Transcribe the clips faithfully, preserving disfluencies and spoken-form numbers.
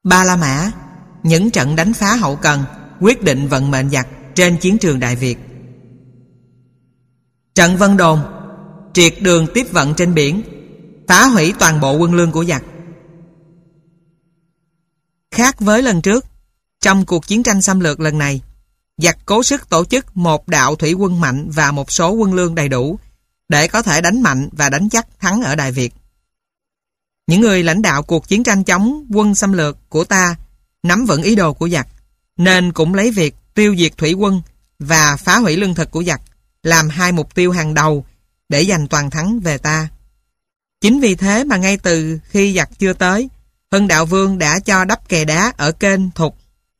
Ba La Mã, những trận đánh phá hậu cần quyết định vận mệnh giặc trên chiến trường Đại Việt. Trận Vân Đồn, triệt đường tiếp vận trên biển, phá hủy toàn bộ quân lương của giặc. Khác với lần trước, trong cuộc chiến tranh xâm lược lần này, giặc cố sức tổ chức một đạo thủy quân mạnh và một số quân lương đầy đủ để có thể đánh mạnh và đánh chắc thắng ở Đại Việt. Những người lãnh đạo cuộc chiến tranh chống quân xâm lược của ta nắm vững ý đồ của giặc, nên cũng lấy việc tiêu diệt thủy quân và phá hủy lương thực của giặc làm hai mục tiêu hàng đầu để giành toàn thắng về ta. Chính vì thế mà ngay từ khi giặc chưa tới, Hưng Đạo Vương đã cho đắp kè đá ở kênh Thục,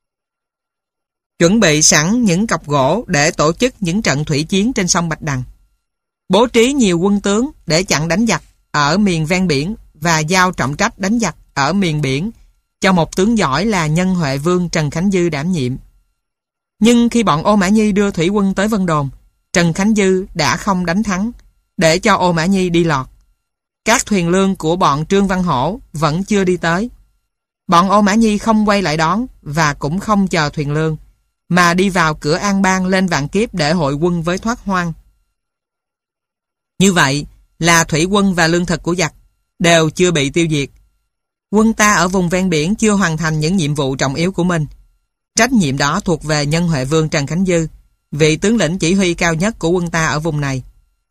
chuẩn bị sẵn những cọc gỗ để tổ chức những trận thủy chiến trên sông Bạch Đằng, bố trí nhiều quân tướng để chặn đánh giặc ở miền ven biển và giao trọng trách đánh giặc ở miền biển cho một tướng giỏi là Nhân Huệ Vương Trần Khánh Dư đảm nhiệm. Nhưng khi bọn Ô Mã Nhi đưa thủy quân tới Vân Đồn, Trần Khánh Dư đã không đánh thắng, để cho Ô Mã Nhi đi lọt. Các thuyền lương của bọn Trương Văn Hổ vẫn chưa đi tới. Bọn Ô Mã Nhi không quay lại đón và cũng không chờ thuyền lương, mà đi vào cửa An Bang lên Vạn Kiếp để hội quân với Thoát Hoang. Như vậy là thủy quân và lương thực của giặc đều chưa bị tiêu diệt. Quân ta ở vùng ven biển chưa hoàn thành những nhiệm vụ trọng yếu của mình. Trách nhiệm đó thuộc về Nhân Huệ Vương Trần Khánh Dư, vị tướng lĩnh chỉ huy cao nhất của quân ta ở vùng này.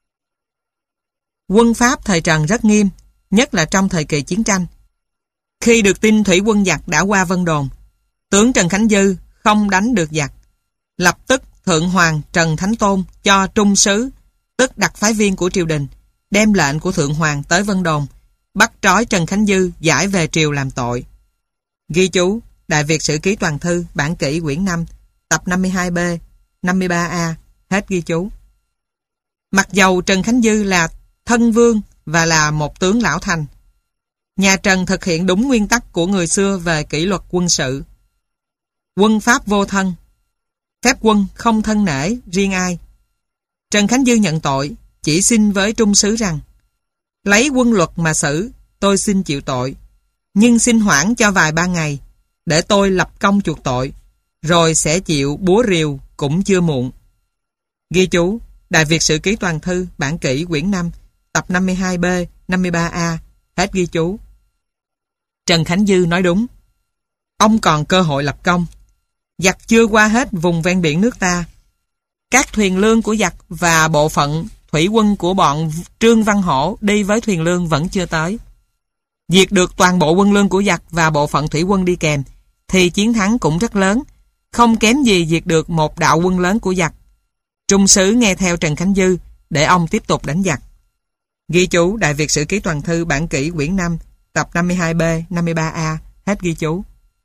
Quân Pháp thời Trần rất nghiêm, nhất là trong thời kỳ chiến tranh. Khi được tin thủy quân giặc đã qua Vân Đồn, tướng Trần Khánh Dư không đánh được giặc, lập tức Thượng Hoàng Trần Thánh Tôn cho trung sứ, tức đặc phái viên của triều đình, đem lệnh của Thượng Hoàng tới Vân Đồn, bắt trói Trần Khánh Dư giải về triều làm tội. Ghi chú: Đại Việt Sử Ký Toàn Thư, bản kỷ quyển năm, tập năm mươi hai B, năm mươi ba A. Hết ghi chú. Mặc dầu Trần Khánh Dư là thân vương và là một tướng lão thành, nhà Trần thực hiện đúng nguyên tắc của người xưa về kỷ luật quân sự. Quân Pháp vô thân, phép quân không thân nể riêng ai. Trần Khánh Dư nhận tội, chỉ xin với trung sứ rằng: lấy quân luật mà xử, tôi xin chịu tội, nhưng xin hoãn cho vài ba ngày để tôi lập công chuộc tội, rồi sẽ chịu búa rìu cũng chưa muộn. Ghi chú: Đại Việt Sử Ký Toàn Thư, bản kỷ quyển năm, tập năm mươi hai B, năm mươi ba A. Hết ghi chú. Trần Khánh Dư nói đúng. Ông còn cơ hội lập công. Giặc chưa qua hết vùng ven biển nước ta. Các thuyền lương của giặc và bộ phận thủy quân của bọn Trương Văn Hổ đi với thuyền lương vẫn chưa tới. Diệt được toàn bộ quân lương của giặc và bộ phận thủy quân đi kèm thì chiến thắng cũng rất lớn, không kém gì diệt được một đạo quân lớn của giặc. Trung sứ nghe theo Trần Khánh Dư để ông tiếp tục đánh giặc. Ghi chú: Đại Việt Sử Ký Toàn Thư, bản kỷ quyển năm, tập năm mươi hai B, năm mươi ba A. Hết ghi chú.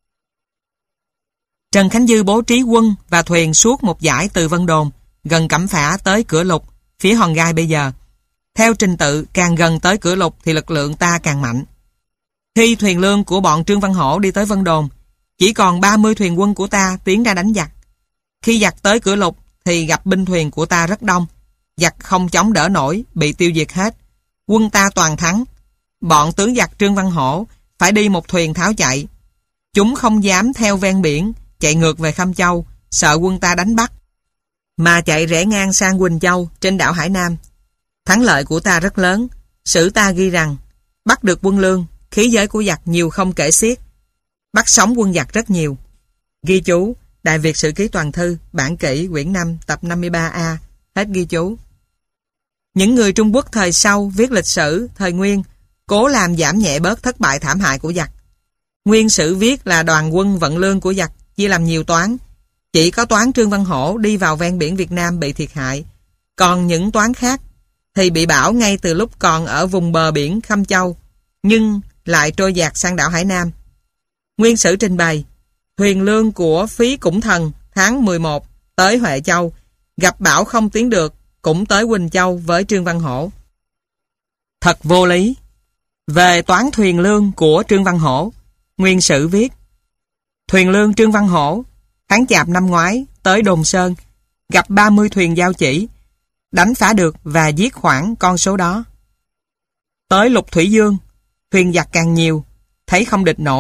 Trần Khánh Dư bố trí quân và thuyền suốt một dải từ Vân Đồn, gần Cẩm Phả tới Cửa Lục, phía Hòn Gai bây giờ. Theo trình tự, càng gần tới Cửa Lục thì lực lượng ta càng mạnh. Khi thuyền lương của bọn Trương Văn Hổ đi tới Vân Đồn, chỉ còn ba mươi thuyền quân của ta tiến ra đánh giặc. Khi giặc tới Cửa Lục thì gặp binh thuyền của ta rất đông. Giặc không chống đỡ nổi, bị tiêu diệt hết. Quân ta toàn thắng. Bọn tướng giặc Trương Văn Hổ phải đi một thuyền tháo chạy. Chúng không dám theo ven biển, chạy ngược về Khâm Châu, sợ quân ta đánh bắt, mà chạy rẽ ngang sang Quỳnh Châu trên đảo Hải Nam. Thắng lợi của ta rất lớn. Sử ta ghi rằng bắt được quân lương, khí giới của giặc nhiều không kể xiết, bắt sống quân giặc rất nhiều. Ghi chú: Đại Việt Sử Ký Toàn Thư, bản kỷ quyển năm, tập năm mươi ba A. Hết ghi chú. Những người Trung Quốc thời sau viết lịch sử thời Nguyên cố làm giảm nhẹ bớt thất bại thảm hại của giặc. Nguyên Sử viết là đoàn quân vận lương của giặc chia làm nhiều toán. Chỉ có toán Trương Văn Hổ đi vào ven biển Việt Nam bị thiệt hại, còn những toán khác thì bị bão ngay từ lúc còn ở vùng bờ biển Khâm Châu, nhưng lại trôi dạt sang đảo Hải Nam. Nguyên Sử trình bày: thuyền lương của Phí Củng Thần tháng mười một tới Huệ Châu, gặp bão không tiến được, cũng tới Quỳnh Châu với Trương Văn Hổ. Thật vô lý. Về toán thuyền lương của Trương Văn Hổ, Nguyên Sử viết: thuyền lương Trương Văn Hổ tháng Chạp năm ngoái tới Đồn Sơn, gặp ba mươi thuyền giao chỉ, đánh phá được và giết khoảng con số đó. Tới Lục Thủy Dương, thuyền giặc càng nhiều, thấy không địch nổi,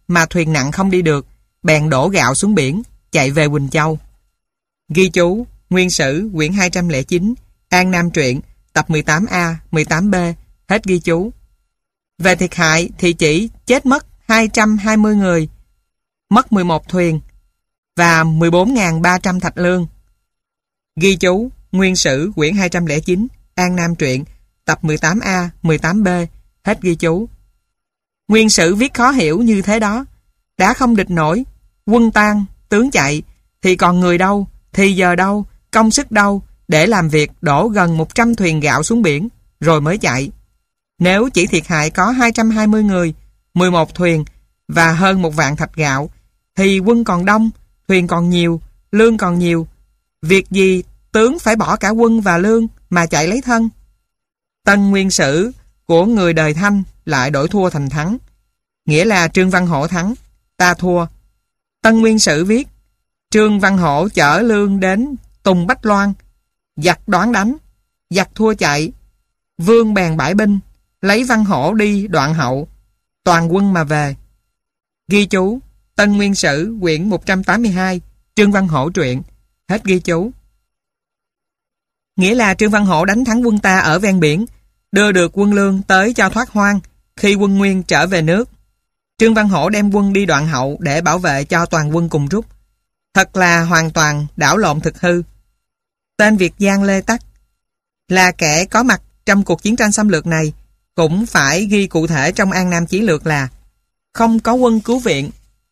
mà thuyền nặng không đi được, bèn đổ gạo xuống biển, chạy về Quỳnh Châu. Ghi chú, Nguyên Sử, quyển hai trăm lẻ chín, An Nam truyện, tập mười tám A, mười tám B, hết ghi chú. Về thiệt hại thì chỉ chết mất hai trăm hai mươi người, mất mười một thuyền và mười bốn nghìn ba trăm thạch lương. Ghi chú, Nguyên Sử, quyển hai trăm lẻ chín, An Nam truyện, tập mười tám A, mười tám B, hết ghi chú. Nguyên Sử viết khó hiểu như thế đó. Đã không địch nổi, quân tan, tướng chạy, thì còn người đâu, thì giờ đâu, công sức đâu, để làm việc đổ gần một trăm thuyền gạo xuống biển, rồi mới chạy. Nếu chỉ thiệt hại có hai trăm hai mươi người, mười một thuyền và hơn một vạn thạch gạo, thì quân còn đông, thuyền còn nhiều, lương còn nhiều. Việc gì tướng phải bỏ cả quân và lương mà chạy lấy thân? Tân Nguyên Sử của người đời Thanh lại đổi thua thành thắng, nghĩa là Trương Văn Hổ thắng, ta thua. Tân Nguyên Sử viết, Trương Văn Hổ chở lương đến Tùng Bách Loan, giặc đoán đánh, giặc thua chạy, vương bèn bãi binh, lấy Văn Hổ đi Đoạn Hậu, toàn quân mà về. Ghi chú, Tân Nguyên Sử, quyển một trăm tám mươi hai, Trương Văn Hổ truyện, hết ghi chú. Nghĩa là Trương Văn Hổ đánh thắng quân ta ở ven biển, đưa được quân lương tới cho thoát hoang khi quân Nguyên trở về nước. Trương Văn Hổ đem quân đi Đoạn Hậu để bảo vệ cho toàn quân cùng rút. Thật là hoàn toàn đảo lộn thực hư. Tên Việt Giang Lê Tắc là kẻ có mặt trong cuộc chiến tranh xâm lược này, cũng phải ghi cụ thể trong An Nam Chí Lược là không có quân cứu viện,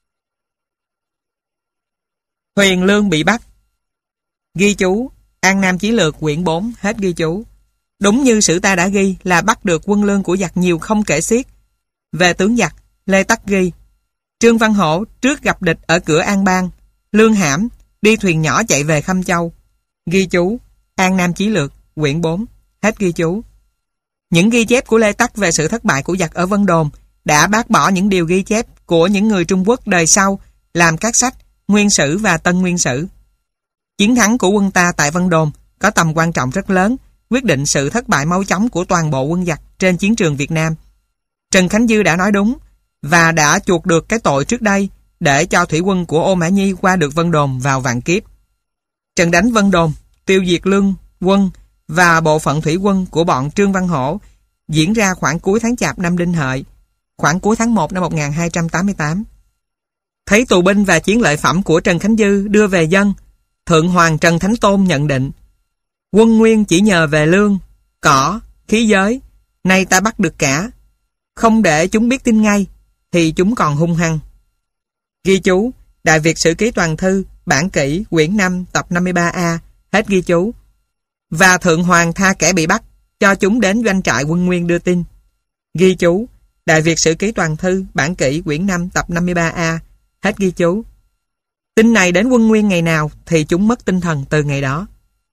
thuyền lương bị bắt. Ghi chú, An Nam Chí Lược quyển bốn, hết ghi chú. Đúng như sử ta đã ghi là bắt được quân lương của giặc nhiều không kể xiết. Về tướng giặc, Lê Tắc ghi, Trương Văn Hổ trước gặp địch ở cửa An Bang, lương hãm, đi thuyền nhỏ chạy về Khâm Châu. Ghi chú, An Nam Chí Lược, quyển bốn, hết ghi chú. Những ghi chép của Lê Tắc về sự thất bại của giặc ở Vân Đồn đã bác bỏ những điều ghi chép của những người Trung Quốc đời sau làm các sách Nguyên Sử và Tân Nguyên Sử. Chiến thắng của quân ta tại Vân Đồn có tầm quan trọng rất lớn, quyết định sự thất bại mau chóng của toàn bộ quân giặc trên chiến trường Việt Nam. Trần Khánh Dư đã nói đúng và đã chuộc được cái tội trước đây để cho thủy quân của Ô Mã Nhi qua được Vân Đồn vào vạn kiếp. Trận đánh Vân Đồn, tiêu diệt lương quân và bộ phận thủy quân của bọn Trương Văn Hổ diễn ra khoảng cuối tháng Chạp năm Đinh Hợi, khoảng cuối tháng một năm một nghìn hai trăm tám mươi tám. Thấy tù binh và chiến lợi phẩm của Trần Khánh Dư đưa về dân, Thượng Hoàng Trần Thánh Tôn nhận định, quân Nguyên chỉ nhờ về lương, cỏ, khí giới, nay ta bắt được cả. Không để chúng biết tin ngay, thì chúng còn hung hăng. Ghi chú, Đại Việt Sử Ký Toàn Thư, bản kỷ, quyển năm, tập năm mươi ba A, hết ghi chú. Và Thượng Hoàng tha kẻ bị bắt, cho chúng đến doanh trại quân Nguyên đưa tin. Ghi chú, Đại Việt Sử Ký Toàn Thư, bản kỷ, quyển năm, tập năm mươi ba A, hết ghi chú. Tin này đến quân Nguyên ngày nào thì chúng mất tinh thần từ ngày đó.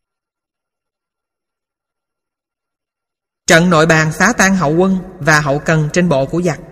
Trận nội bàn phá tan hậu quân và hậu cần trên bộ của giặc.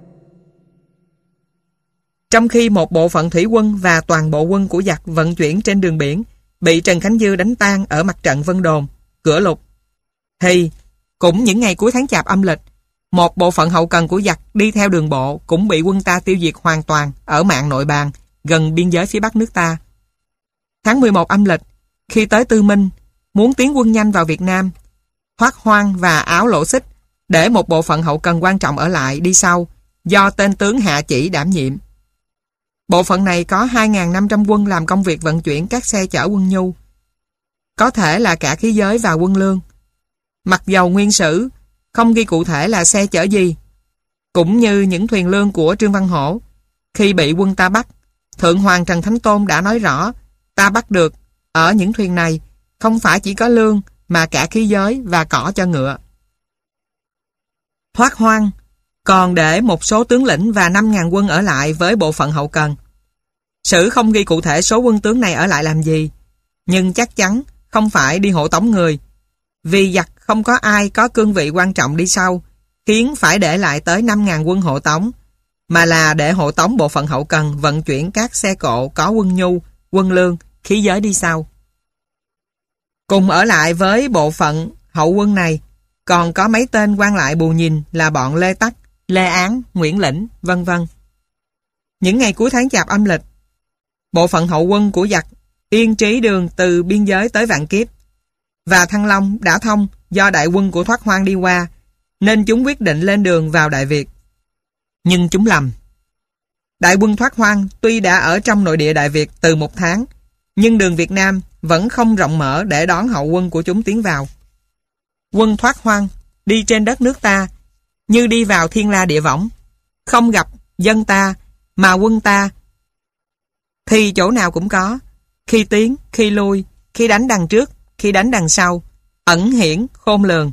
Trong khi một bộ phận thủy quân và toàn bộ quân của giặc vận chuyển trên đường biển bị Trần Khánh Dư đánh tan ở mặt trận Vân Đồn, Cửa Lục, thì cũng những ngày cuối tháng Chạp âm lịch, một bộ phận hậu cần của giặc đi theo đường bộ cũng bị quân ta tiêu diệt hoàn toàn ở mạn Nội Bàn, gần biên giới phía bắc nước ta. Tháng mười một âm lịch, khi tới Tư Minh, muốn tiến quân nhanh vào Việt Nam, Thoát Hoang và Áo Lỗ Xích để một bộ phận hậu cần quan trọng ở lại đi sau, do tên tướng Hạ Chỉ đảm nhiệm. Bộ phận này có hai nghìn năm trăm quân làm công việc vận chuyển các xe chở quân nhu, có thể là cả khí giới và quân lương. Mặc dầu Nguyên Sử không ghi cụ thể là xe chở gì, cũng như những thuyền lương của Trương Văn Hổ, khi bị quân ta bắt, Thượng Hoàng Trần Thánh Tôn đã nói rõ, ta bắt được ở những thuyền này không phải chỉ có lương mà cả khí giới và cỏ cho ngựa. Thoát Hoang còn để một số tướng lĩnh và năm nghìn quân ở lại với bộ phận hậu cần. Sử không ghi cụ thể số quân tướng này ở lại làm gì, nhưng chắc chắn không phải đi hộ tống người, vì giặc không có ai có cương vị quan trọng đi sau, khiến phải để lại tới năm nghìn quân hộ tống, mà là để hộ tống bộ phận hậu cần vận chuyển các xe cộ có quân nhu, quân lương, khí giới đi sau. Cùng ở lại với bộ phận hậu quân này còn có mấy tên quan lại bù nhìn là bọn Lê Tắc, Lê Án, Nguyễn Lĩnh, vân vân. Những ngày cuối tháng Chạp âm lịch, bộ phận hậu quân của giặc yên trí đường từ biên giới tới Vạn Kiếp, và Thăng Long đã thông do đại quân của Thoát Hoang đi qua, nên chúng quyết định lên đường vào Đại Việt. Nhưng chúng lầm. Đại quân Thoát Hoang tuy đã ở trong nội địa Đại Việt từ một tháng, nhưng đường Việt Nam vẫn không rộng mở để đón hậu quân của chúng tiến vào. Quân Thoát Hoang đi trên đất nước ta như đi vào thiên la địa võng, không gặp dân ta, mà quân ta thì chỗ nào cũng có, khi tiến, khi lui, khi đánh đằng trước, khi đánh đằng sau, ẩn hiển, khôn lường.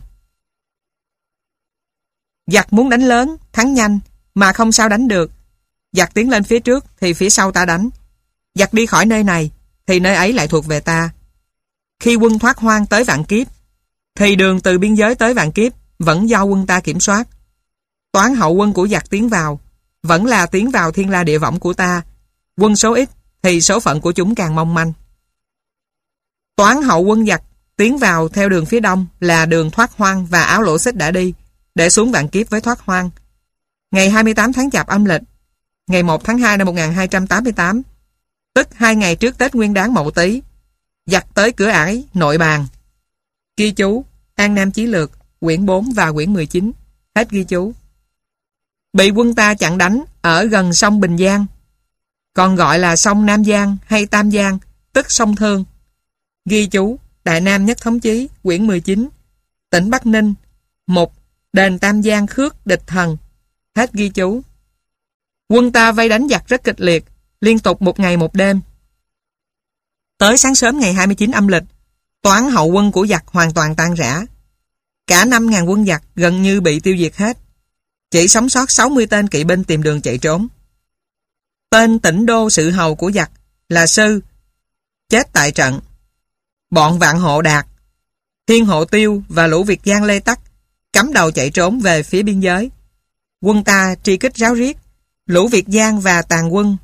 Giặc muốn đánh lớn, thắng nhanh, mà không sao đánh được. Giặc tiến lên phía trước thì phía sau ta đánh. Giặc đi khỏi nơi này thì nơi ấy lại thuộc về ta. Khi quân Thoát Hoang tới Vạn Kiếp thì đường từ biên giới tới Vạn Kiếp vẫn do quân ta kiểm soát. Toán hậu quân của giặc tiến vào vẫn là tiến vào thiên la địa võng của ta. Quân số ít thì số phận của chúng càng mong manh. Toán hậu quân giặc tiến vào theo đường phía đông là đường Thoát Hoang và Áo Lỗ Xích đã đi, để xuống Vạn Kiếp với Thoát Hoang. Ngày hai mươi tám tháng Chạp âm lịch, ngày một tháng hai năm một nghìn hai trăm tám mươi tám, tức hai ngày trước Tết Nguyên Đán Mậu Tý, giặc tới cửa ải Nội Bàn. Ghi chú An Nam Chí Lược, quyển bốn và quyển mười chín. Hết ghi chú. Bị quân ta chặn đánh ở gần sông Bình Giang, còn gọi là sông Nam Giang hay Tam Giang, tức sông Thương. Ghi chú Đại Nam Nhất Thống Chí, quyển mười chín. Tỉnh Bắc Ninh, một đền Tam Giang Khước địch thần. Hết ghi chú. Quân ta vây đánh giặc rất kịch liệt, liên tục một ngày một đêm. Tới sáng sớm ngày hai mươi chín âm lịch, toán hậu quân của giặc hoàn toàn tan rã. Cả năm ngàn quân giặc gần như bị tiêu diệt hết. Chỉ sống sót sáu mươi tên kỵ binh tìm đường chạy trốn. Tên tỉnh đô sự hầu của giặc là Sư chết tại trận. Bọn Vạn Hộ Đạt, Thiên Hộ Tiêu và lũ Việt Giang Lê Tắc cắm đầu chạy trốn về phía biên giới. Quân ta truy kích ráo riết, lũ Việt Giang và tàn quân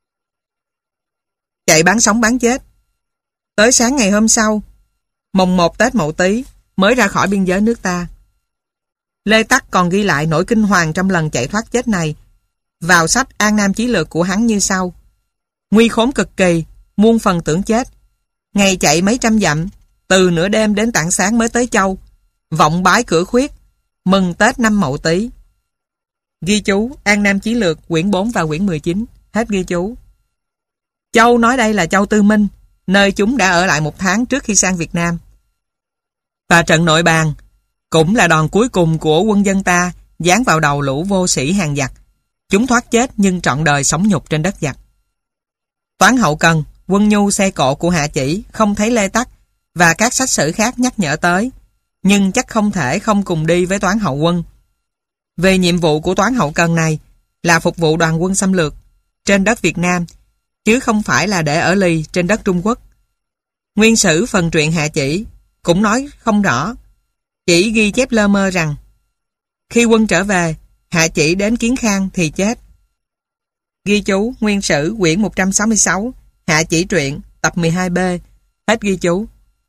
chạy bán sống bán chết. Tới sáng ngày hôm sau, mồng một Tết Mậu Tý, mới ra khỏi biên giới nước ta. Lê Tắc còn ghi lại nỗi kinh hoàng trong lần chạy thoát chết này vào sách An Nam Chí Lược của hắn như sau: nguy khốn cực kỳ, muôn phần tưởng chết. Ngày chạy mấy trăm dặm, từ nửa đêm đến tảng sáng mới tới Châu, vọng bái cửa khuyết, mừng Tết năm Mậu Tý. Ghi chú An Nam Chí Lược, quyển bốn và quyển mười chín. Hết ghi chú. Châu nói đây là Châu Tư Minh, nơi chúng đã ở lại một tháng trước khi sang Việt Nam. Và trận Nội Bàn cũng là đòn cuối cùng của quân dân ta giáng vào đầu lũ vô sĩ hàng giặc. Chúng thoát chết nhưng trọn đời sống nhục trên đất giặc. Toán hậu cần, quân nhu xe cộ của Hạ Chỉ không thấy Lê Tắc và các sách sử khác nhắc nhở tới, nhưng chắc không thể không cùng đi với toán hậu quân. Về nhiệm vụ của toán hậu cần này là phục vụ đoàn quân xâm lược trên đất Việt Nam, chứ không phải là để ở lì trên đất Trung Quốc. Nguyên sử phần truyện Hạ Chỉ cũng nói không rõ, chỉ ghi chép lơ mơ rằng khi quân trở về, Hạ Chỉ đến Kiến Khang thì chết. Ghi chú Nguyên sử quyển một trăm sáu mươi sáu, Hạ Chỉ truyện, tập mười hai B. Hết ghi chú.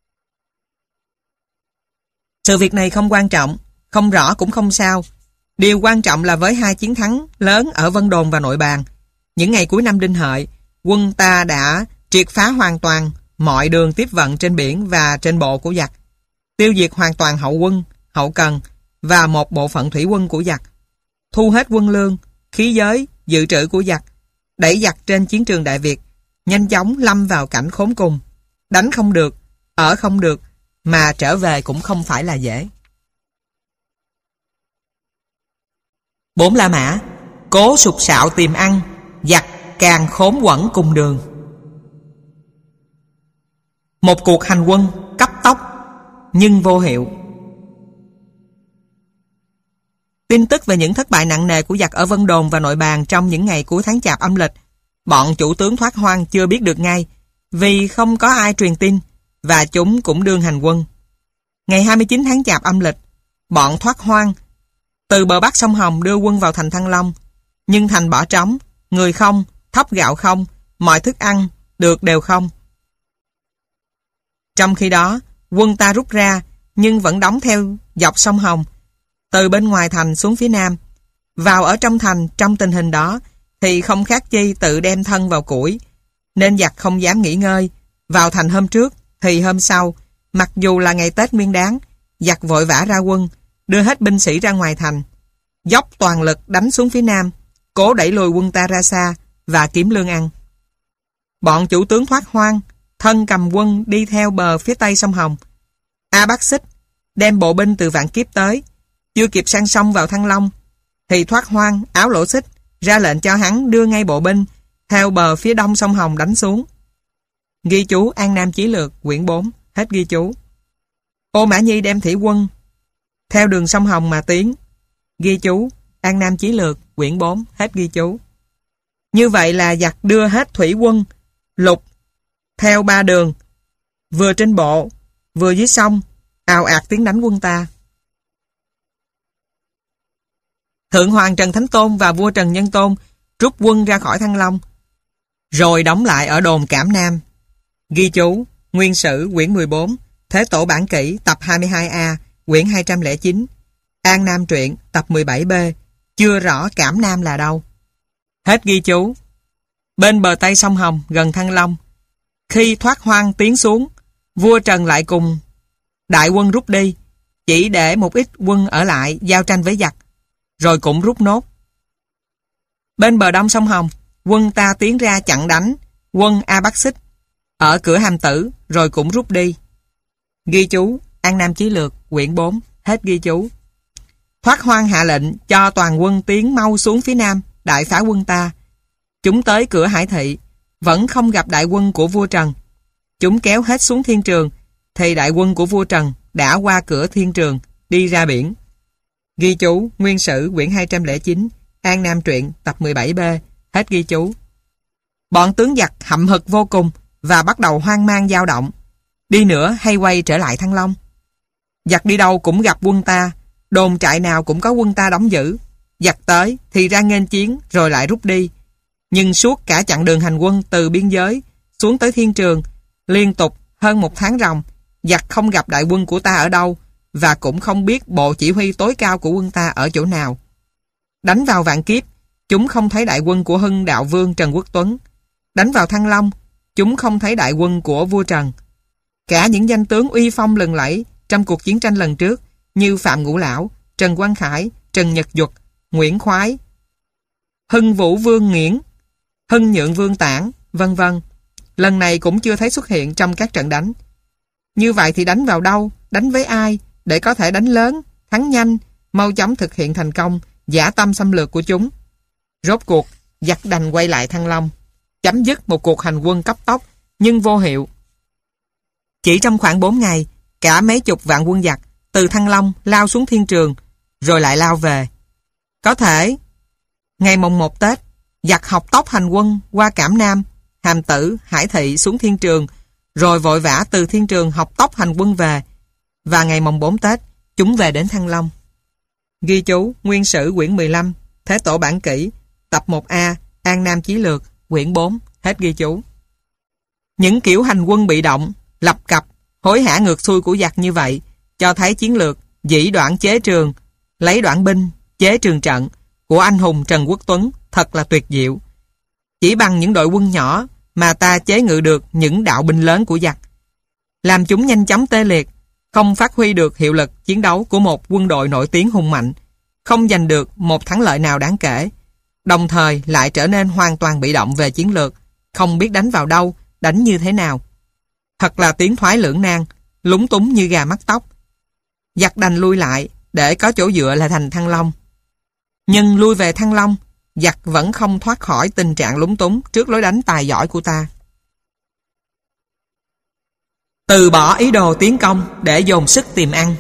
Sự việc này không quan trọng, không rõ cũng không sao. Điều quan trọng là với hai chiến thắng lớn ở Vân Đồn và Nội Bàn, những ngày cuối năm Đinh Hợi, quân ta đã triệt phá hoàn toàn mọi đường tiếp vận trên biển và trên bộ của giặc, tiêu diệt hoàn toàn hậu quân, hậu cần và một bộ phận thủy quân của giặc, thu hết quân lương, khí giới, dự trữ của giặc, đẩy giặc trên chiến trường Đại Việt, nhanh chóng lâm vào cảnh khốn cùng. Đánh không được, ở không được, mà trở về cũng không phải là dễ. Bốn La Mã, cố sục sạo tìm ăn, giặc càng khốn quẫn cùng đường. Một cuộc hành quân cấp tốc nhưng vô hiệu. Tin tức về những thất bại nặng nề của giặc ở Vân Đồn và Nội Bàn trong những ngày cuối tháng Chạp âm lịch, bọn chủ tướng Thoát Hoang chưa biết được ngay, vì không có ai truyền tin và chúng cũng đương hành quân. Ngày hai mươi chín tháng Chạp âm lịch, bọn Thoát Hoang từ bờ bắc sông Hồng đưa quân vào thành Thăng Long, nhưng thành bỏ trống, người không, thóc gạo không, mọi thức ăn được đều không. Trong khi đó, quân ta rút ra nhưng vẫn đóng theo dọc sông Hồng, từ bên ngoài thành xuống phía nam. Vào ở trong thành trong tình hình đó thì không khác chi tự đem thân vào củi, nên giặc không dám nghỉ ngơi. Vào thành hôm trước thì hôm sau, mặc dù là ngày Tết Nguyên Đán, giặc vội vã ra quân, đưa hết binh sĩ ra ngoài thành, dốc toàn lực đánh xuống phía nam, cố đẩy lùi quân ta ra xa và kiếm lương ăn. Bọn chủ tướng thoát hoang, thân cầm quân đi theo bờ phía tây sông Hồng. A Bác Xích đem bộ binh từ Vạn Kiếp tới, chưa kịp sang sông vào Thăng Long, thì thoát hoang Áo Lỗ Xích ra lệnh cho hắn đưa ngay bộ binh theo bờ phía đông sông Hồng đánh xuống. Ghi chú An Nam Chí Lược, quyển bốn, hết ghi chú. Ô Mã Nhi đem thủy quân theo đường sông Hồng mà tiến. Ghi chú An Nam Chí Lược, quyển bốn, hết ghi chú. Như vậy là giặc đưa hết thủy quân, lục, theo ba đường, vừa trên bộ, vừa dưới sông, ào ạt tiến đánh quân ta. Thượng Hoàng Trần Thánh Tôn và vua Trần Nhân Tôn rút quân ra khỏi Thăng Long, rồi đóng lại ở đồn Cảm Nam. Ghi chú Nguyên Sử, quyển mười bốn, Thế Tổ Bản Kỷ, tập hai mươi hai A, quyển hai trăm lẻ chín, An Nam Truyện, tập mười bảy B, chưa rõ Cảm Nam là đâu. Hết ghi chú. Bên bờ tây sông Hồng, gần Thăng Long, khi thoát hoang tiến xuống, vua Trần lại cùng đại quân rút đi, chỉ để một ít quân ở lại giao tranh với giặc, rồi cũng rút nốt. Bên bờ đông sông Hồng, quân ta tiến ra chặn đánh quân A Bác Xích ở cửa Hàm Tử, rồi cũng rút đi. Ghi chú An Nam Chí Lược, quyển bốn, hết ghi chú. Thoát hoang hạ lệnh cho toàn quân tiến mau xuống phía nam, đại phá quân ta. Chúng tới cửa Hải Thị, vẫn không gặp đại quân của vua Trần. Chúng kéo hết xuống Thiên Trường, thì đại quân của vua Trần đã qua cửa Thiên Trường, đi ra biển. Ghi chú Nguyên Sử, quyển hai trăm lẻ chín, An Nam Truyện, tập mười bảy B, hết ghi chú. Bọn tướng giặc hậm hực vô cùng và bắt đầu hoang mang dao động. Đi nữa hay quay trở lại Thăng Long? Giặc đi đâu cũng gặp quân ta, đồn trại nào cũng có quân ta đóng giữ. Giặc tới thì ra nghênh chiến rồi lại rút đi. Nhưng suốt cả chặng đường hành quân từ biên giới xuống tới Thiên Trường, liên tục hơn một tháng ròng, giặc không gặp đại quân của ta ở đâu, và cũng không biết bộ chỉ huy tối cao của quân ta ở chỗ nào. Đánh vào Vạn Kiếp, chúng không thấy đại quân của Hưng Đạo Vương Trần Quốc Tuấn. Đánh vào Thăng Long, chúng không thấy đại quân của vua Trần. Cả những danh tướng uy phong lừng lẫy trong cuộc chiến tranh lần trước như Phạm Ngũ Lão, Trần Quang Khải, Trần Nhật Duật, Nguyễn Khoái, Hưng Vũ Vương Nghiễn, Hưng Nhượng Vương Tản, vân vân, lần này cũng chưa thấy xuất hiện trong các trận đánh. Như vậy thì đánh vào đâu, đánh với ai để có thể đánh lớn, thắng nhanh, mau chóng thực hiện thành công dã tâm xâm lược của chúng? Rốt cuộc, giặc đành quay lại Thăng Long, chấm dứt một cuộc hành quân cấp tốc nhưng vô hiệu. Chỉ trong khoảng bốn ngày, cả mấy chục vạn quân giặc từ Thăng Long lao xuống Thiên Trường, rồi lại lao về. Có thể, ngày mồng một Tết, giặc học tốc hành quân qua Cảm Nam, Hàm Tử, Hải Thị xuống Thiên Trường, rồi vội vã từ Thiên Trường học tốc hành quân về, và ngày mồng bốn Tết, chúng về đến Thăng Long. Ghi chú Nguyên Sử, quyển mười lăm, Thế Tổ Bản Kỷ, tập một A, An Nam Chí Lược, quyển bốn, hết ghi chú. Những kiểu hành quân bị động, lập cập, hối hả ngược xuôi của giặc như vậy, cho thấy chiến lược dĩ đoạn chế trường, lấy đoạn binh, chế trường trận của anh hùng Trần Quốc Tuấn thật là tuyệt diệu. Chỉ bằng những đội quân nhỏ mà ta chế ngự được những đạo binh lớn của giặc, làm chúng nhanh chóng tê liệt, không phát huy được hiệu lực chiến đấu của một quân đội nổi tiếng hùng mạnh, không giành được một thắng lợi nào đáng kể, đồng thời lại trở nên hoàn toàn bị động về chiến lược, không biết đánh vào đâu, đánh như thế nào. Thật là tiến thoái lưỡng nan, lúng túng như gà mắc tóc. Giặc đành lui lại để có chỗ dựa là thành Thăng Long. Nhưng lui về Thăng Long, giặc vẫn không thoát khỏi tình trạng lúng túng trước lối đánh tài giỏi của ta. Từ bỏ ý đồ tiến công để dồn sức tìm ăn.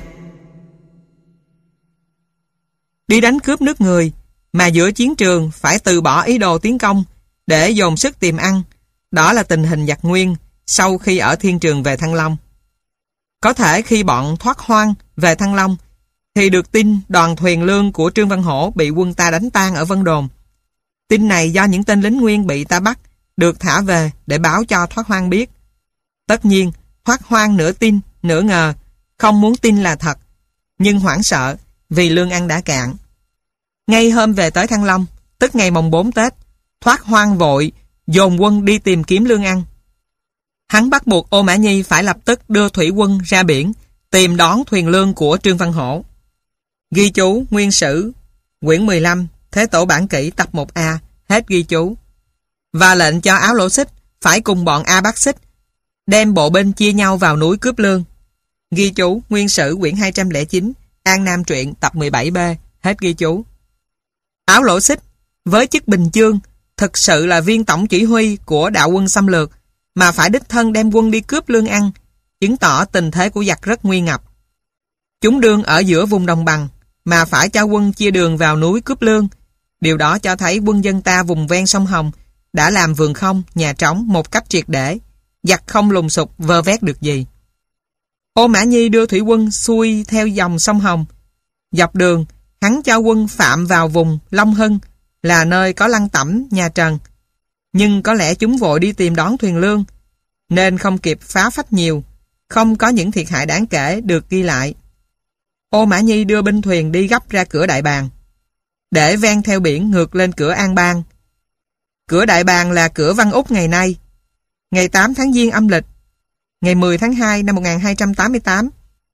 Đi đánh cướp nước người mà giữa chiến trường phải từ bỏ ý đồ tiến công để dồn sức tìm ăn, đó là tình hình giặc Nguyên sau khi ở Thiên Trường về Thăng Long. Có thể khi bọn thoát hoang về Thăng Long thì được tin đoàn thuyền lương của Trương Văn Hổ bị quân ta đánh tan ở Vân Đồn. Tin này do những tên lính Nguyên bị ta bắt được thả về để báo cho thoát hoang biết. Tất nhiên, thoát hoang nửa tin, nửa ngờ, không muốn tin là thật, nhưng hoảng sợ vì lương ăn đã cạn. Ngay hôm về tới Thăng Long, tức ngày mồng bốn Tết, thoát hoang vội, dồn quân đi tìm kiếm lương ăn. Hắn bắt buộc Ô Mã Nhi phải lập tức đưa thủy quân ra biển, tìm đón thuyền lương của Trương Văn Hổ. Ghi chú Nguyên Sử, quyển mười lăm, Thế Tổ Bản Kỷ tập một A, hết ghi chú. Và lệnh cho Áo Lỗ Xích phải cùng bọn A Bác Xích đem bộ binh chia nhau vào núi cướp lương. Ghi chú Nguyên Sử quyển hai trăm lẻ chín, An Nam truyện tập mười bảy B, hết ghi chú. Áo Lỗ Xích với chức Bình Chương thực sự là viên tổng chỉ huy của đạo quân xâm lược, mà phải đích thân đem quân đi cướp lương ăn, chứng tỏ tình thế của giặc rất nguy ngập. Chúng đương ở giữa vùng đồng bằng, mà phải cho quân chia đường vào núi cướp lương. Điều đó cho thấy quân dân ta vùng ven sông Hồng đã làm vườn không, nhà trống một cách triệt để, giặc không lùng sục vơ vét được gì. Ô Mã Nhi đưa thủy quân xuôi theo dòng sông Hồng. Dọc đường, hắn cho quân phạm vào vùng Long Hưng, là nơi có Lăng Tẩm, nhà Trần. Nhưng có lẽ chúng vội đi tìm đón thuyền lương, nên không kịp phá phách nhiều, không có những thiệt hại đáng kể được ghi lại. Ô Mã Nhi đưa binh thuyền đi gấp ra cửa Đại Bàng, để ven theo biển ngược lên cửa An Bang. Cửa Đại Bàng là cửa Văn Úc ngày nay. Ngày tám tháng Giêng âm lịch, ngày mười tháng hai năm một nghìn hai trăm tám mươi tám,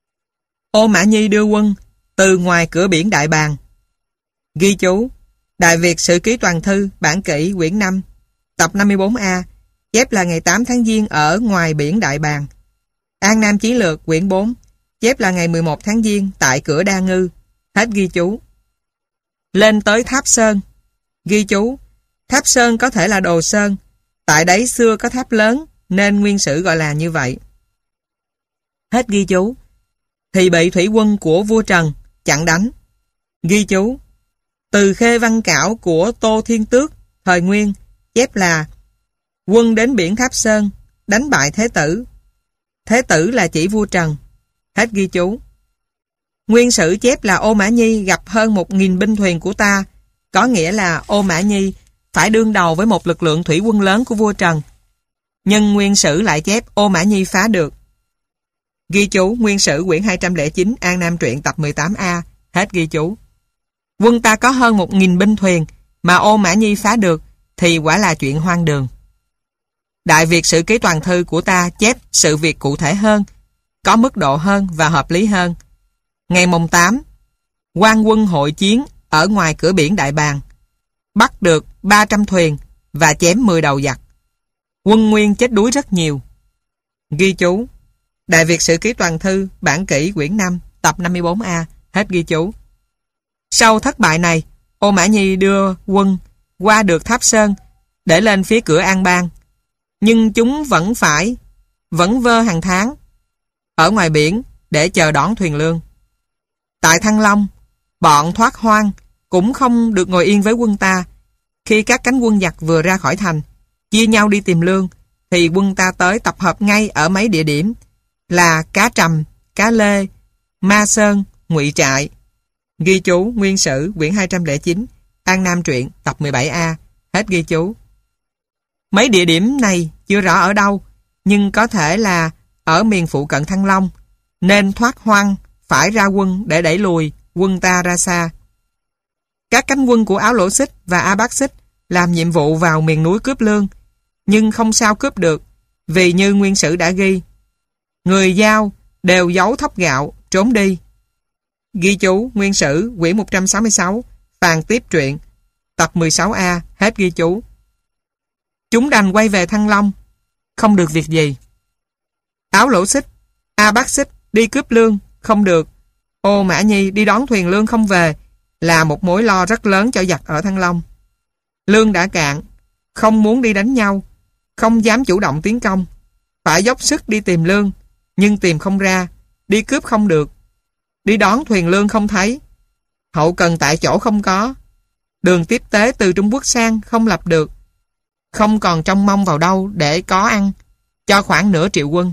Ô Mã Nhi đưa quân từ ngoài cửa biển Đại Bàng. Ghi chú Đại Việt Sử Ký Toàn Thư Bản Kỷ quyển năm tập năm mươi bốn A, chép là ngày tám tháng Giêng ở ngoài biển Đại Bàng. An Nam Chí Lược quyển bốn, chép là ngày mười một tháng Giêng tại cửa Đa Ngư, hết ghi chú. Lên tới Tháp Sơn. Ghi chú Tháp Sơn có thể là Đồ Sơn, tại đấy xưa có tháp lớn nên Nguyên Sử gọi là như vậy. Hết ghi chú. Thì bị thủy quân của vua Trần chặn đánh. Ghi chú Từ Khê Văn Cảo của Tô Thiên Tước thời Nguyên chép là quân đến biển Tháp Sơn đánh bại Thế Tử. Thế Tử là chỉ vua Trần. Hết ghi chú. Nguyên Sử chép là Ô Mã Nhi gặp hơn một nghìn binh thuyền của ta, có nghĩa là Ô Mã Nhi phải đương đầu với một lực lượng thủy quân lớn của vua Trần. Nhưng Nguyên Sử lại chép Ô Mã Nhi phá được. Ghi chú Nguyên Sử quyển hai trăm lẻ chín, An Nam truyện tập mười tám A, hết ghi chú. Quân ta có hơn một nghìn binh thuyền mà Ô Mã Nhi phá được thì quả là chuyện hoang đường. Đại Việt Sử Ký Toàn Thư của ta chép sự việc cụ thể hơn, có mức độ hơn và hợp lý hơn. Ngày mồng tám, quan quân hội chiến ở ngoài cửa biển Đại Bàng, bắt được ba trăm thuyền và chém mười đầu giặc. Quân Nguyên chết đuối rất nhiều. Ghi chú Đại Việt Sử Ký Toàn Thư Bản Kỷ quyển năm tập năm mươi bốn A, hết ghi chú. Sau thất bại này, Ô Mã Nhi đưa quân qua được Tháp Sơn để lên phía cửa An Bang, nhưng chúng vẫn phải vẫn vơ hàng tháng ở ngoài biển để chờ đón thuyền lương. Tại Thăng Long, bọn thoát hoang cũng không được ngồi yên với quân ta. Khi các cánh quân giặc vừa ra khỏi thành, chia nhau đi tìm lương, thì quân ta tới tập hợp ngay ở mấy địa điểm là Cá Trầm, Cá Lê, Ma Sơn, Ngụy Trại. Ghi chú Nguyên Sử quyển hai trăm lẻ chín, An Nam truyện tập mười bảy A, hết ghi chú. Mấy địa điểm này chưa rõ ở đâu, nhưng có thể là ở miền phụ cận Thăng Long, nên thoát hoang phải ra quân để đẩy lùi quân ta ra xa. Các cánh quân của Áo Lỗ Xích và A Bác Xích làm nhiệm vụ vào miền núi cướp lương, nhưng không sao cướp được, vì như Nguyên Sử đã ghi, người Dao đều giấu thóc gạo, trốn đi. Ghi chú Nguyên Sử quyển một trăm sáu mươi sáu, Phàn Tiếp truyện, tập mười sáu A, hết ghi chú. Chúng đành quay về Thăng Long, không được việc gì. Áo Lỗ Xích, A Bác Xích đi cướp lương, không được. Ô Mã Nhi đi đón thuyền lương không về, là một mối lo rất lớn cho giặc ở Thăng Long. Lương đã cạn, không muốn đi đánh nhau, không dám chủ động tiến công, phải dốc sức đi tìm lương, nhưng tìm không ra, đi cướp không được, đi đón thuyền lương không thấy, hậu cần tại chỗ không có, đường tiếp tế từ Trung Quốc sang không lập được, không còn trông mong vào đâu để có ăn cho khoảng nửa triệu quân.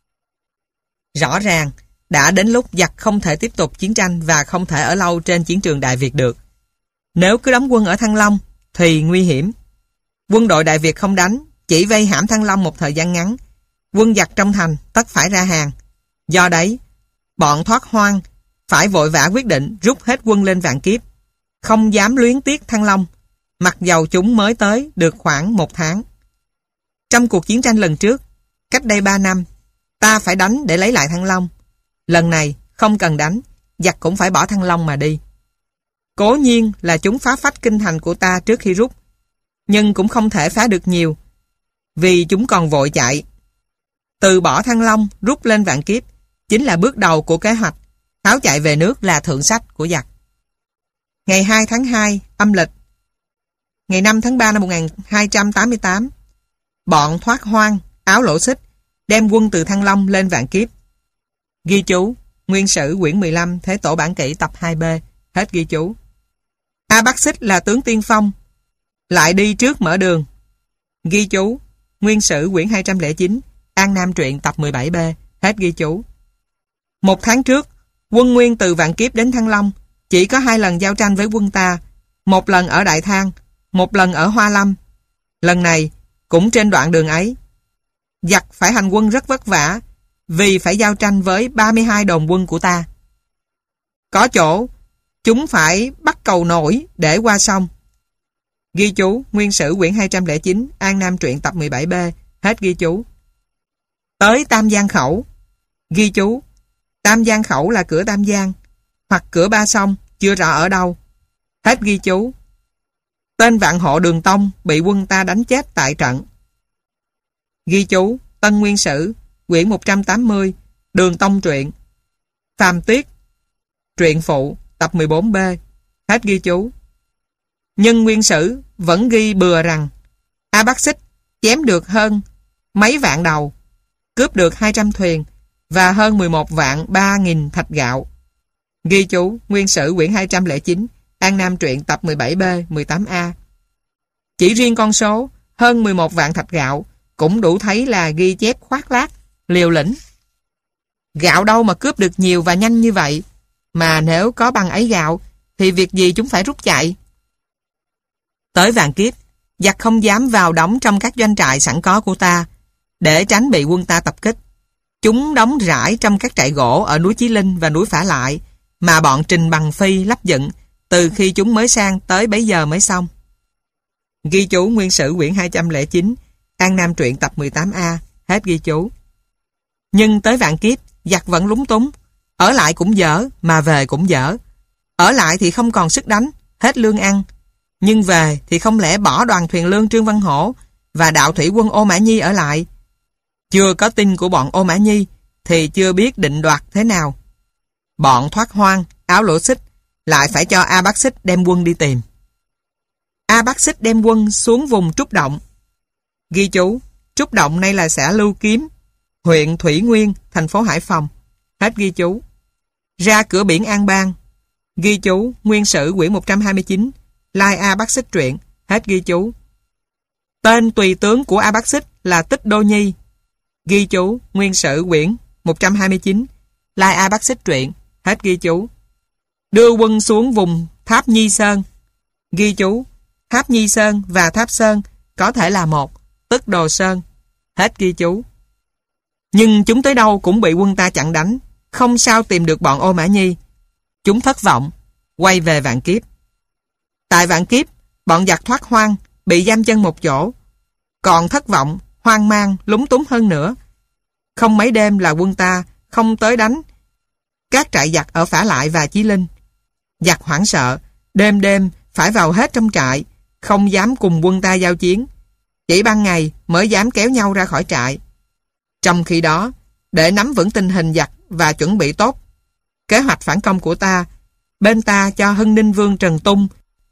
Rõ ràng đã đến lúc giặc không thể tiếp tục chiến tranh và không thể ở lâu trên chiến trường Đại Việt được. Nếu cứ đóng quân ở Thăng Long thì nguy hiểm. Quân đội Đại Việt không đánh, chỉ vây hãm Thăng Long một thời gian ngắn, quân giặc trong thành tất phải ra hàng. Do đấy, bọn thoát hoang phải vội vã quyết định rút hết quân lên Vạn Kiếp, không dám luyến tiếc Thăng Long, mặc dầu chúng mới tới được khoảng một tháng. Trong cuộc chiến tranh lần trước, cách đây ba năm, ta phải đánh để lấy lại Thăng Long. Lần này không cần đánh, giặc cũng phải bỏ Thăng Long mà đi. Cố nhiên là chúng phá phách kinh thành của ta trước khi rút, nhưng cũng không thể phá được nhiều, vì chúng còn vội chạy. Từ bỏ Thăng Long rút lên Vạn Kiếp chính là bước đầu của kế hoạch. Tháo chạy về nước là thượng sách của giặc. Ngày hai tháng hai âm lịch, ngày năm tháng ba năm một nghìn hai trăm tám mươi tám, bọn Thoát Hoang, Áo Lỗ Xích đem quân từ Thăng Long lên Vạn Kiếp. Ghi chú, Nguyên Sử quyển mười lăm, Thế Tổ Bản Kỷ tập hai B. Hết ghi chú. A Bắc Xích là tướng tiên phong, lại đi trước mở đường. Ghi chú, Nguyên Sử quyển hai trăm lẻ chín, An Nam truyện tập mười bảy B. Hết ghi chú. Một tháng trước, quân Nguyên từ Vạn Kiếp đến Thăng Long chỉ có hai lần giao tranh với quân ta, một lần ở Đại Thang, một lần ở Hoa Lâm. Lần này cũng trên đoạn đường ấy, giặc phải hành quân rất vất vả vì phải giao tranh với ba mươi hai đồn quân của ta. Có chỗ chúng phải bắt cầu nổi để qua sông. Ghi chú, Nguyên Sử quyển hai trăm lẻ chín, An Nam truyện tập mười bảy B. Hết ghi chú. Tới Tam Giang Khẩu. Ghi chú, Tam Giang Khẩu là cửa Tam Giang hoặc cửa Ba Sông, chưa rõ ở đâu. Hết ghi chú. Tên Vạn Hộ Đường Tông bị quân ta đánh chết tại trận. Ghi chú, Tân Nguyên Sử quyển một trăm tám mươi, Đường Tông truyện, Phàm Tuyết truyện phụ tập mười bốn B. Hết ghi chú. Nhưng Nguyên Sử vẫn ghi bừa rằng A Bắc Xích chém được hơn mấy vạn đầu, cướp được hai trăm thuyền và hơn mười một vạn ba nghìn thạch gạo. Ghi chú, Nguyên Sử quyển hai trăm lẻ chín, An Nam truyện tập mười bảy B, mười tám A. Chỉ riêng con số hơn mười một vạn thạch gạo cũng đủ thấy là ghi chép khoác lác, liều lĩnh. Gạo đâu mà cướp được nhiều và nhanh như vậy, mà nếu có bằng ấy gạo thì việc gì chúng phải rút chạy. Tới Vạn Kiếp, giặc không dám vào đóng trong các doanh trại sẵn có của ta để tránh bị quân ta tập kích. Chúng đóng rải trong các trại gỗ ở núi Chí Linh và núi Phả Lại mà bọn Trình Bằng Phi lắp dựng từ khi chúng mới sang tới bấy giờ mới xong. Ghi chú, Nguyên Sử quyển hai trăm lẻ chín, An Nam truyện tập mười tám A. Hết ghi chú. Nhưng tới Vạn Kiếp, giặc vẫn lúng túng. Ở lại cũng dở, mà về cũng dở. Ở lại thì không còn sức đánh, hết lương ăn. Nhưng về thì không lẽ bỏ đoàn thuyền lương Trương Văn Hổ và đạo thủy quân Ô Mã Nhi ở lại. Chưa có tin của bọn Ô Mã Nhi thì chưa biết định đoạt thế nào. Bọn Thoát Hoang, Áo Lỗ Xích lại phải cho A Bắc Xích đem quân đi tìm. A Bắc Xích đem quân xuống vùng Trúc Động. Ghi chú, Trúc Động nay là xã Lưu Kiếm, huyện Thủy Nguyên, thành phố Hải Phòng. Hết ghi chú. Ra cửa biển An Bang. Ghi chú, Nguyên Sử quyển một trăm hai mươi chín, Lai A Bắc Xích truyện. Hết ghi chú. Tên tùy tướng của A Bắc Xích là Tích Đô Nhi. Ghi chú, Nguyên Sử quyển một trăm hai mươi chín, Lai A Bắc Xích truyện. Hết ghi chú. Đưa quân xuống vùng Tháp Nhi Sơn. Ghi chú, Tháp Nhi Sơn và Tháp Sơn có thể là một, tức Đồ Sơn. Hết ghi chú. Nhưng chúng tới đâu cũng bị quân ta chặn đánh, không sao tìm được bọn Ô Mã Nhi. Chúng thất vọng, quay về Vạn Kiếp. Tại Vạn Kiếp, bọn giặc Thoát Hoang bị giam chân một chỗ, còn thất vọng, hoang mang, lúng túng hơn nữa. Không mấy đêm là quân ta không tới đánh các trại giặc ở Phả Lại và Chí Linh. Giặc hoảng sợ, đêm đêm phải vào hết trong trại, không dám cùng quân ta giao chiến. Chỉ ban ngày mới dám kéo nhau ra khỏi trại. Trong khi đó, để nắm vững tình hình giặc và chuẩn bị tốt kế hoạch phản công của ta, bên ta cho Hưng Ninh Vương Trần Tung,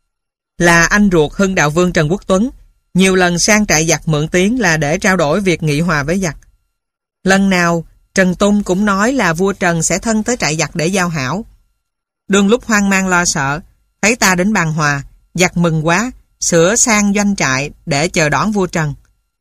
là anh ruột Hưng Đạo Vương Trần Quốc Tuấn, nhiều lần sang trại giặc mượn tiếng là để trao đổi việc nghị hòa với giặc. Lần nào Trần Tung cũng nói là vua Trần sẽ thân tới trại giặc để giao hảo. Đương lúc hoang mang lo sợ, thấy ta đến bàn hòa, giặc mừng quá, sửa sang doanh trại để chờ đón vua Trần.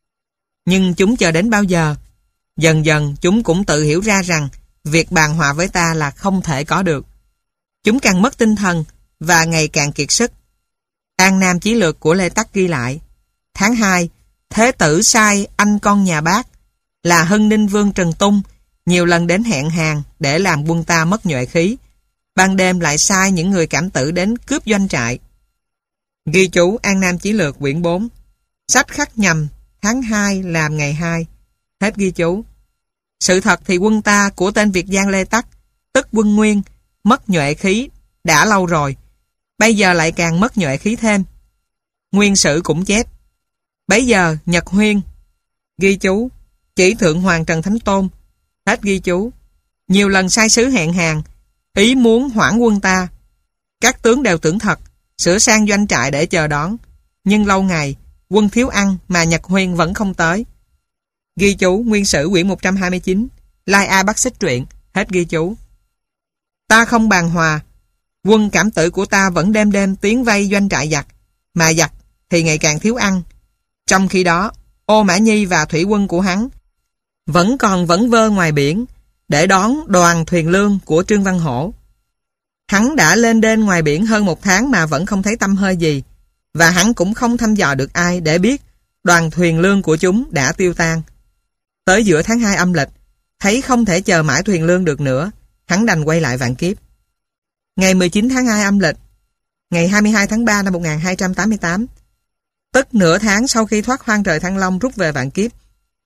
Nhưng chúng chờ đến bao giờ? Dần dần chúng cũng tự hiểu ra rằng việc bàn hòa với ta là không thể có được. Chúng càng mất tinh thần và ngày càng kiệt sức. An Nam Chí Lược của Lê Tắc ghi lại: tháng hai, Thế tử sai anh con nhà Bác là Hưng Ninh Vương Trần Tung nhiều lần đến hẹn hàng để làm quân ta mất nhuệ khí. Ban đêm lại sai những người cảm tử đến cướp doanh trại. Ghi chú An Nam Chí Lược quyển bốn. Sách khắc nhầm, tháng hai làm ngày hai. Hết ghi chú. Sự thật thì quân ta của tên Việt Giang Lê Tắc, tức quân Nguyên, mất nhuệ khí đã lâu rồi. Bây giờ lại càng mất nhuệ khí thêm. Nguyên Sử cũng chép. Bấy giờ Nhật Huyên. Ghi chú chỉ Thượng Hoàng Trần Thánh Tôn. Hết ghi chú. Nhiều lần sai sứ hẹn hàng, ý muốn hoãn quân ta. Các tướng đều tưởng thật, sửa sang doanh trại để chờ đón. Nhưng lâu ngày, quân thiếu ăn mà Nhật Huyên vẫn không tới. Ghi chú Nguyên Sử quyển một trăm hai mươi chín. Lai A Bắc Xích truyện. Hết ghi chú. Ta không bàn hòa, quân cảm tử của ta vẫn đêm đêm tiến vây doanh trại giặc, mà giặc thì ngày càng thiếu ăn. Trong khi đó, Ô Mã Nhi và thủy quân của hắn vẫn còn vấn vơ ngoài biển để đón đoàn thuyền lương của Trương Văn Hổ. Hắn đã lên đên ngoài biển hơn một tháng mà vẫn không thấy tăm hơi gì, và hắn cũng không thăm dò được ai để biết đoàn thuyền lương của chúng đã tiêu tan. Tới giữa tháng hai âm lịch, thấy không thể chờ mãi thuyền lương được nữa, hắn đành quay lại Vạn Kiếp. Ngày mười chín tháng hai âm lịch, ngày hai mươi hai tháng ba năm một nghìn hai trăm tám mươi tám, tức nửa tháng sau khi thoát hoang trời Thăng Long rút về Vạn Kiếp,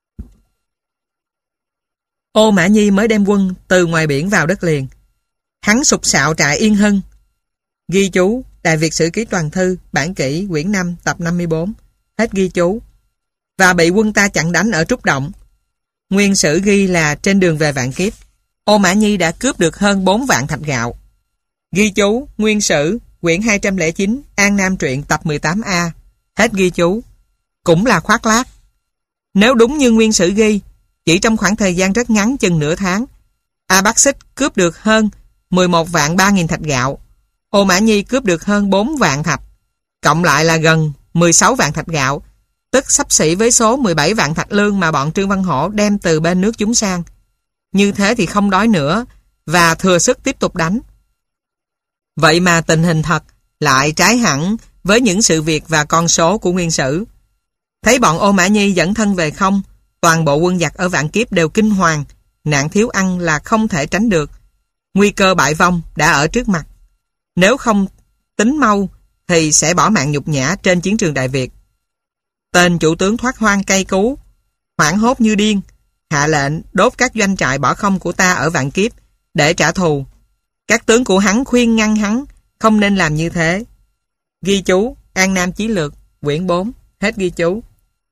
Ô Mã Nhi mới đem quân từ ngoài biển vào đất liền. Hắn sục sạo trại Yên Hưng. Ghi chú Đại Việt Sử Ký Toàn Thư, bản kỷ quyển năm tập năm mươi bốn. Hết ghi chú. Và bị quân ta chặn đánh ở Trúc Động. Nguyên Sử ghi là trên đường về Vạn Kiếp, Ô Mã Nhi đã cướp được hơn bốn vạn thạch gạo. Ghi chú Nguyên Sử quyển hai trăm lẻ chín, An Nam truyện tập mười tám A. Hết ghi chú. Cũng là khoác lác. Nếu đúng như Nguyên Sử ghi, chỉ trong khoảng thời gian rất ngắn chừng nửa tháng, A Bắc Xích cướp được hơn mười một vạn ba nghìn thạch gạo, Ô Mã Nhi cướp được hơn bốn vạn thạch, cộng lại là gần mười sáu vạn thạch gạo, tức xấp xỉ với số mười bảy vạn thạch lương mà bọn Trương Văn Hổ đem từ bên nước chúng sang. Như thế thì không đói nữa và thừa sức tiếp tục đánh. Vậy mà tình hình thật lại trái hẳn với những sự việc và con số của Nguyên Sử. Thấy bọn Ô Mã Nhi dẫn thân về không, toàn bộ quân giặc ở Vạn Kiếp đều kinh hoàng, nạn thiếu ăn là không thể tránh được. Nguy cơ bại vong đã ở trước mặt. Nếu không tính mau thì sẽ bỏ mạng nhục nhã trên chiến trường Đại Việt. Tên chủ tướng thoát hoang cay cú, hoảng hốt như điên, hạ lệnh đốt các doanh trại bỏ không của ta ở Vạn Kiếp để trả thù. Các tướng của hắn khuyên ngăn hắn không nên làm như thế. Ghi chú An Nam Chí Lược quyển bốn. Hết ghi chú.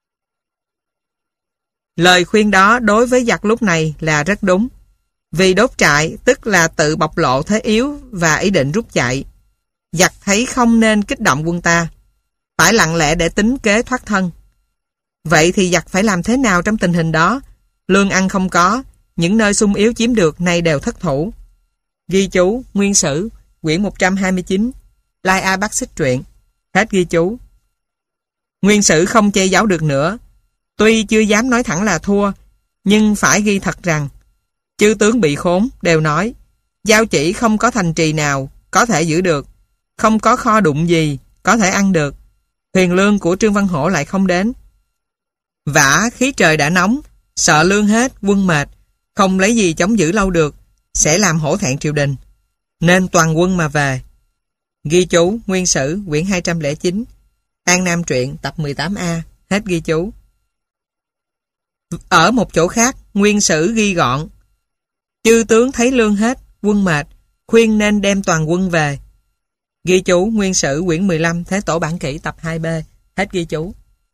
Lời khuyên đó đối với giặc lúc này là rất đúng. Vì đốt trại tức là tự bộc lộ thế yếu và ý định rút chạy. Giặc thấy không nên kích động quân ta, phải lặng lẽ để tính kế thoát thân. Vậy thì giặc phải làm thế nào trong tình hình đó? Lương ăn không có, những nơi sung yếu chiếm được nay đều thất thủ. Ghi chú Nguyên Sử quyển một trăm hai mươi chín, Lai A Bắc Xích truyện. Hết ghi chú. Nguyên Sử không che giấu được nữa. Tuy chưa dám nói thẳng là thua, nhưng phải ghi thật rằng chư tướng bị khốn đều nói Giao Chỉ không có thành trì nào có thể giữ được, không có kho đụng gì có thể ăn được. Thuyền lương của Trương Văn Hổ lại không đến. Vả khí trời đã nóng, sợ lương hết, quân mệt, không lấy gì chống giữ lâu được, sẽ làm hổ thẹn triều đình, nên toàn quân mà về. Ghi chú Nguyên Sử quyển hai trăm lẻ chín, An Nam truyện tập mười tám A. Hết ghi chú. Ở một chỗ khác, Nguyên Sử ghi gọn: chư tướng thấy lương hết, quân mệt, khuyên nên đem toàn quân về. Ghi chú Nguyên Sử quyển mười lăm, Thế Tổ bản kỷ tập hai B. Hết ghi chú.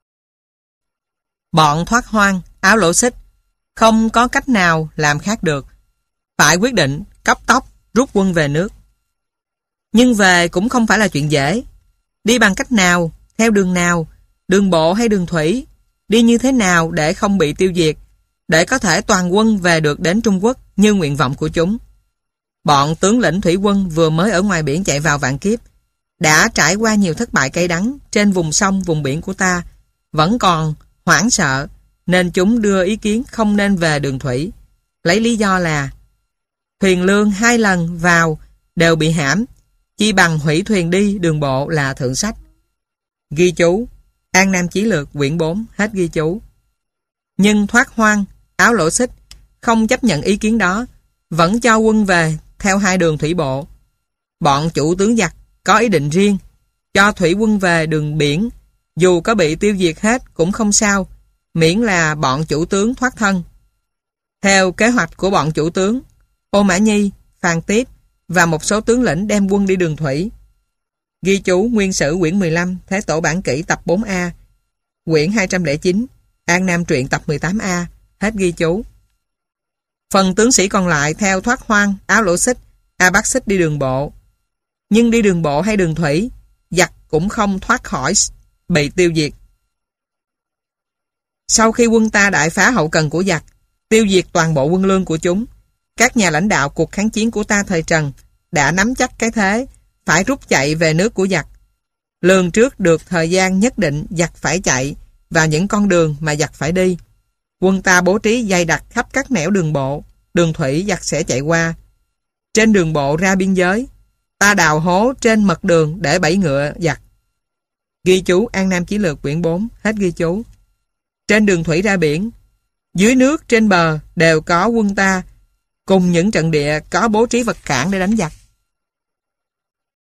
Bọn thoát hoang, Áo Lỗ Xích không có cách nào làm khác được, phải quyết định cấp tốc rút quân về nước. Nhưng về cũng không phải là chuyện dễ. Đi bằng cách nào, theo đường nào, đường bộ hay đường thủy, đi như thế nào để không bị tiêu diệt, để có thể toàn quân về được đến Trung Quốc như nguyện vọng của chúng. Bọn tướng lĩnh thủy quân vừa mới ở ngoài biển chạy vào Vạn Kiếp, đã trải qua nhiều thất bại cay đắng trên vùng sông, vùng biển của ta, vẫn còn hoảng sợ, nên chúng đưa ý kiến không nên về đường thủy, lấy lý do là thuyền lương hai lần vào đều bị hãm, chi bằng hủy thuyền đi đường bộ là thượng sách. Ghi chú An Nam Chí Lược quyển bốn. Hết ghi chú. Nhưng thoát hoang, Áo Lỗ Xích không chấp nhận ý kiến đó, vẫn cho quân về theo hai đường thủy bộ. Bọn chủ tướng giặc có ý định riêng, cho thủy quân về đường biển, dù có bị tiêu diệt hết cũng không sao, miễn là bọn chủ tướng thoát thân. Theo kế hoạch của bọn chủ tướng, Ô Mã Nhi, Phan Tiếp và một số tướng lĩnh đem quân đi đường thủy. Ghi chú Nguyên Sử quyển mười lăm, Thế Tổ Bản Kỷ tập bốn A, quyển hai trăm lẻ chín, An Nam Truyện tập mười tám A, hết ghi chú. Phần tướng sĩ còn lại theo Thoát Hoang, Áo Lỗ Xích, A Bác Xích đi đường bộ. Nhưng đi đường bộ hay đường thủy, giặc cũng không thoát khỏi bị tiêu diệt. Sau khi quân ta đại phá hậu cần của giặc, tiêu diệt toàn bộ quân lương của chúng, các nhà lãnh đạo cuộc kháng chiến của ta thời Trần đã nắm chắc cái thế, phải rút chạy về nước của giặc. Lường trước được thời gian nhất định giặc phải chạy và những con đường mà giặc phải đi. Quân ta bố trí dày đặc khắp các nẻo đường bộ, đường thủy giặc sẽ chạy qua. Trên đường bộ ra biên giới, ta đào hố trên mật đường để bẫy ngựa giặc. Ghi chú An Nam Chí Lược quyển bốn, hết ghi chú. Trên đường thủy ra biển, dưới nước trên bờ đều có quân ta, cùng những trận địa có bố trí vật cản để đánh giặc.